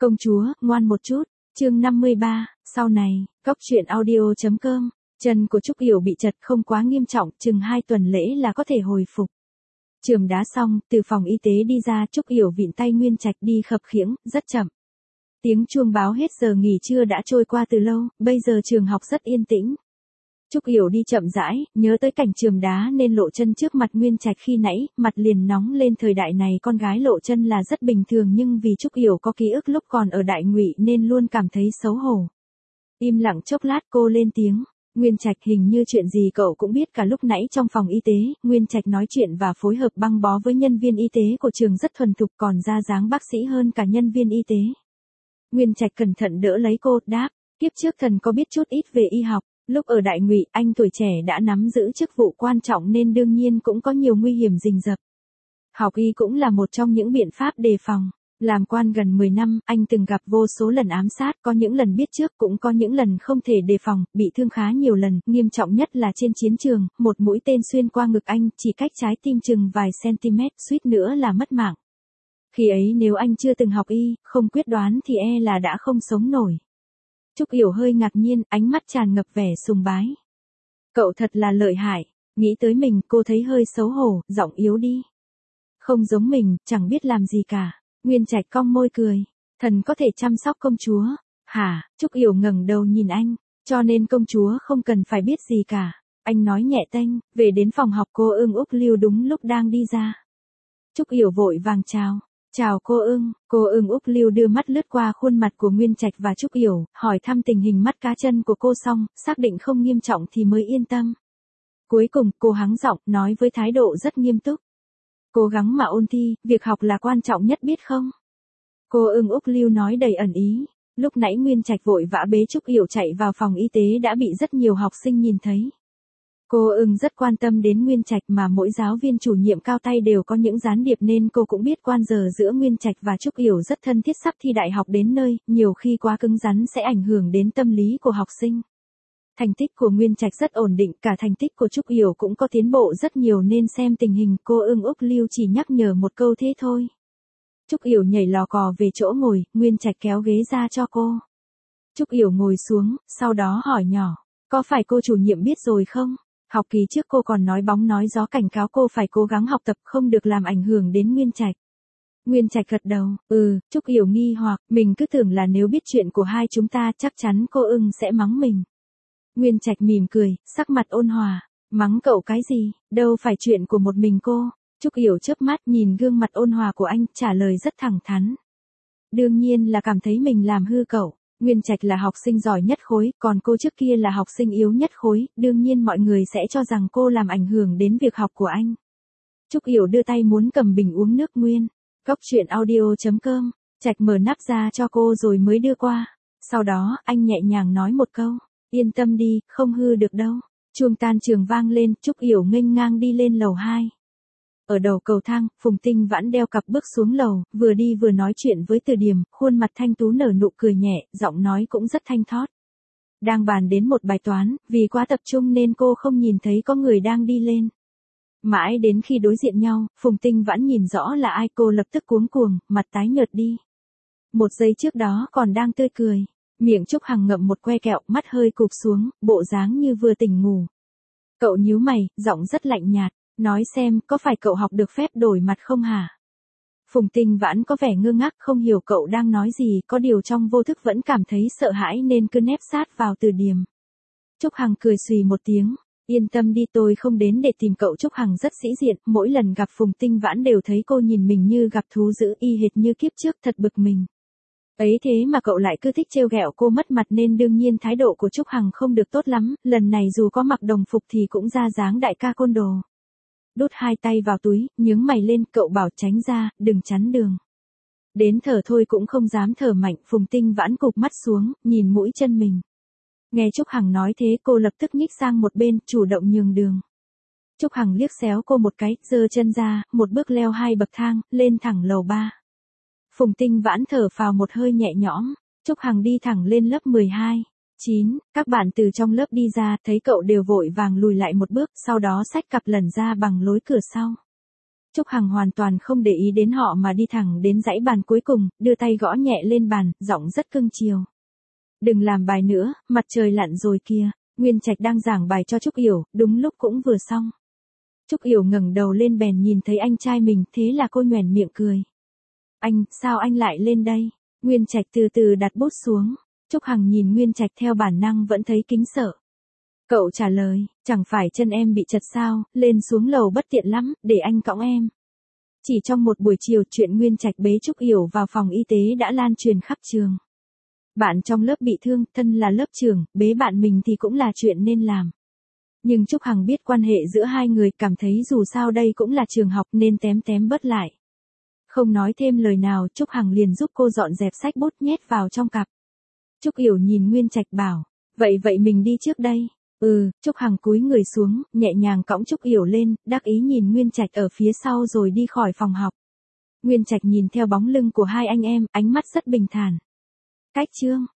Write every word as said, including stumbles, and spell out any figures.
Công chúa, ngoan một chút. Chương năm mươi ba, sau này, Cóc truyện audio chấm com. Chân của Trúc Yểu bị chật không quá nghiêm trọng, chừng hai tuần lễ là có thể hồi phục. Chườm đá xong, từ phòng y tế đi ra, Trúc Yểu vịn tay Nguyên Trạch đi khập khiễng, rất chậm. Tiếng chuông báo hết giờ nghỉ trưa đã trôi qua từ lâu, bây giờ trường học rất yên tĩnh. Trúc Yểu đi chậm rãi, nhớ tới cảnh chườm đá nên lộ chân trước mặt Nguyên Trạch khi nãy, mặt liền nóng lên. Thời đại này con gái lộ chân là rất bình thường, nhưng vì Trúc Yểu có ký ức lúc còn ở Đại Ngụy nên luôn cảm thấy xấu hổ. Im lặng chốc lát cô lên tiếng, Nguyên Trạch, hình như chuyện gì cậu cũng biết. Cả lúc nãy trong phòng y tế, Nguyên Trạch nói chuyện và phối hợp băng bó với nhân viên y tế của trường rất thuần thục, còn ra dáng bác sĩ hơn cả nhân viên y tế. Nguyên Trạch cẩn thận đỡ lấy cô, đáp, kiếp trước thần có biết chút ít về y học. Lúc ở Đại Ngụy, anh tuổi trẻ đã nắm giữ chức vụ quan trọng nên đương nhiên cũng có nhiều nguy hiểm rình rập. Học y cũng là một trong những biện pháp đề phòng. Làm quan gần mười năm, anh từng gặp vô số lần ám sát, có những lần biết trước cũng có những lần không thể đề phòng, bị thương khá nhiều lần, nghiêm trọng nhất là trên chiến trường, một mũi tên xuyên qua ngực anh, chỉ cách trái tim chừng vài cm, suýt nữa là mất mạng. Khi ấy nếu anh chưa từng học y, không quyết đoán thì e là đã không sống nổi. Trúc Yểu hơi ngạc nhiên, ánh mắt tràn ngập vẻ sùng bái. Cậu thật là lợi hại. Nghĩ tới mình, cô thấy hơi xấu hổ, giọng yếu đi. Không giống mình, chẳng biết làm gì cả. Nguyên Trạch cong môi cười. Thần có thể chăm sóc công chúa. Hả? Trúc Yểu ngẩng đầu nhìn anh. Cho nên công chúa không cần phải biết gì cả. Anh nói nhẹ tênh. Về đến phòng học, cô Ưng Úc Lưu đúng lúc đang đi ra. Trúc Yểu vội vàng chào. Chào cô Ưng. Cô Ưng Úc Lưu đưa mắt lướt qua khuôn mặt của Nguyên Trạch và Trúc Yểu, hỏi thăm tình hình mắt cá chân của cô xong, xác định không nghiêm trọng thì mới yên tâm. Cuối cùng, cô hắng giọng, nói với thái độ rất nghiêm túc. Cố gắng mà ôn thi, việc học là quan trọng nhất biết không? Cô Ưng Úc Lưu nói đầy ẩn ý. Lúc nãy Nguyên Trạch vội vã bế Trúc Yểu chạy vào phòng y tế đã bị rất nhiều học sinh nhìn thấy. Cô Ưng rất quan tâm đến Nguyên Trạch, mà mỗi giáo viên chủ nhiệm cao tay đều có những gián điệp nên cô cũng biết quan giờ giữa Nguyên Trạch và Trúc Yểu rất thân thiết. Sắp thi đại học đến nơi, nhiều khi quá cứng rắn sẽ ảnh hưởng đến tâm lý của học sinh. Thành tích của Nguyên Trạch rất ổn định, cả thành tích của Trúc Yểu cũng có tiến bộ rất nhiều nên xem tình hình cô Ưng Úc Lưu chỉ nhắc nhở một câu thế thôi. Trúc Yểu nhảy lò cò về chỗ ngồi, Nguyên Trạch kéo ghế ra cho cô. Trúc Yểu ngồi xuống, sau đó hỏi nhỏ, có phải cô chủ nhiệm biết rồi không? Học kỳ trước cô còn nói bóng nói gió cảnh cáo cô phải cố gắng học tập, không được làm ảnh hưởng đến Nguyên Trạch. Nguyên Trạch gật đầu, ừ. Trúc Yểu nghi hoặc, mình cứ tưởng là nếu biết chuyện của hai chúng ta chắc chắn cô Ưng sẽ mắng mình. Nguyên Trạch mỉm cười, sắc mặt ôn hòa, mắng cậu cái gì, đâu phải chuyện của một mình cô. Trúc Yểu chớp mắt nhìn gương mặt ôn hòa của anh, trả lời rất thẳng thắn. Đương nhiên là cảm thấy mình làm hư cậu. Nguyên Trạch là học sinh giỏi nhất khối, còn cô trước kia là học sinh yếu nhất khối, đương nhiên mọi người sẽ cho rằng cô làm ảnh hưởng đến việc học của anh. Trúc Yểu đưa tay muốn cầm bình uống nước Nguyên. Cóc truyện audio chấm com. Trạch mở nắp ra cho cô rồi mới đưa qua. Sau đó, anh nhẹ nhàng nói một câu. Yên tâm đi, không hư được đâu. Chuông tan trường vang lên, Trúc Yểu nghênh ngang đi lên lầu hai. Ở đầu cầu thang, Phùng Tinh Vãn đeo cặp bước xuống lầu, vừa đi vừa nói chuyện với Từ Điểm, khuôn mặt thanh tú nở nụ cười nhẹ, giọng nói cũng rất thanh thót. Đang bàn đến một bài toán, vì quá tập trung nên cô không nhìn thấy có người đang đi lên. Mãi đến khi đối diện nhau, Phùng Tinh Vãn nhìn rõ là ai, cô lập tức cuống cuồng, mặt tái nhợt đi. Một giây trước đó còn đang tươi cười, miệng Trúc Hằng ngậm một que kẹo, mắt hơi cụp xuống, bộ dáng như vừa tỉnh ngủ. Cậu nhíu mày, giọng rất lạnh nhạt. Nói xem, có phải cậu học được phép đổi mặt không hả? Phùng Tinh Vãn có vẻ ngơ ngác, không hiểu cậu đang nói gì, có điều trong vô thức vẫn cảm thấy sợ hãi nên cứ nép sát vào Từ Điểm. Trúc Hằng cười xùy một tiếng, yên tâm đi, tôi không đến để tìm cậu. Trúc Hằng rất sĩ diện, mỗi lần gặp Phùng Tinh Vãn đều thấy cô nhìn mình như gặp thú dữ, y hệt như kiếp trước, thật bực mình. Ấy thế mà cậu lại cứ thích trêu ghẹo cô mất mặt nên đương nhiên thái độ của Trúc Hằng không được tốt lắm, lần này dù có mặc đồng phục thì cũng ra dáng đại ca côn đồ. Đút hai tay vào túi, nhướng mày lên, cậu bảo tránh ra, đừng chắn đường. Đến thở thôi cũng không dám thở mạnh, Phùng Tinh Vãn cụp mắt xuống, nhìn mũi chân mình. Nghe Trúc Hằng nói thế cô lập tức nhích sang một bên, chủ động nhường đường. Trúc Hằng liếc xéo cô một cái, giơ chân ra, một bước leo hai bậc thang, lên thẳng lầu ba. Phùng Tinh Vãn thở phào một hơi nhẹ nhõm, Trúc Hằng đi thẳng lên lớp mười hai. chín, các bạn từ trong lớp đi ra, thấy cậu đều vội vàng lùi lại một bước, sau đó xách cặp lẩn ra bằng lối cửa sau. Trúc Hằng hoàn toàn không để ý đến họ mà đi thẳng đến dãy bàn cuối cùng, đưa tay gõ nhẹ lên bàn, giọng rất cưng chiều. Đừng làm bài nữa, mặt trời lặn rồi kìa. Nguyên Trạch đang giảng bài cho Trúc Yểu, đúng lúc cũng vừa xong. Trúc Yểu ngẩng đầu lên bèn nhìn thấy anh trai mình, thế là cô nhoẻn miệng cười. Anh, sao anh lại lên đây? Nguyên Trạch từ từ đặt bút xuống. Trúc Hằng nhìn Nguyên Trạch theo bản năng vẫn thấy kính sợ. Cậu trả lời, chẳng phải chân em bị chật sao, lên xuống lầu bất tiện lắm, để anh cõng em. Chỉ trong một buổi chiều, chuyện Nguyên Trạch bế Trúc Yểu vào phòng y tế đã lan truyền khắp trường. Bạn trong lớp bị thương, thân là lớp trưởng, bế bạn mình thì cũng là chuyện nên làm. Nhưng Trúc Hằng biết quan hệ giữa hai người, cảm thấy dù sao đây cũng là trường học nên tém tém bớt lại. Không nói thêm lời nào, Trúc Hằng liền giúp cô dọn dẹp sách bút nhét vào trong cặp. Trúc Yểu nhìn Nguyên Trạch bảo, vậy vậy mình đi trước đây. Ừ, Trúc Hằng cúi người xuống, nhẹ nhàng cõng Trúc Yểu lên, đắc ý nhìn Nguyên Trạch ở phía sau rồi đi khỏi phòng học. Nguyên Trạch nhìn theo bóng lưng của hai anh em, ánh mắt rất bình thản. Cách chương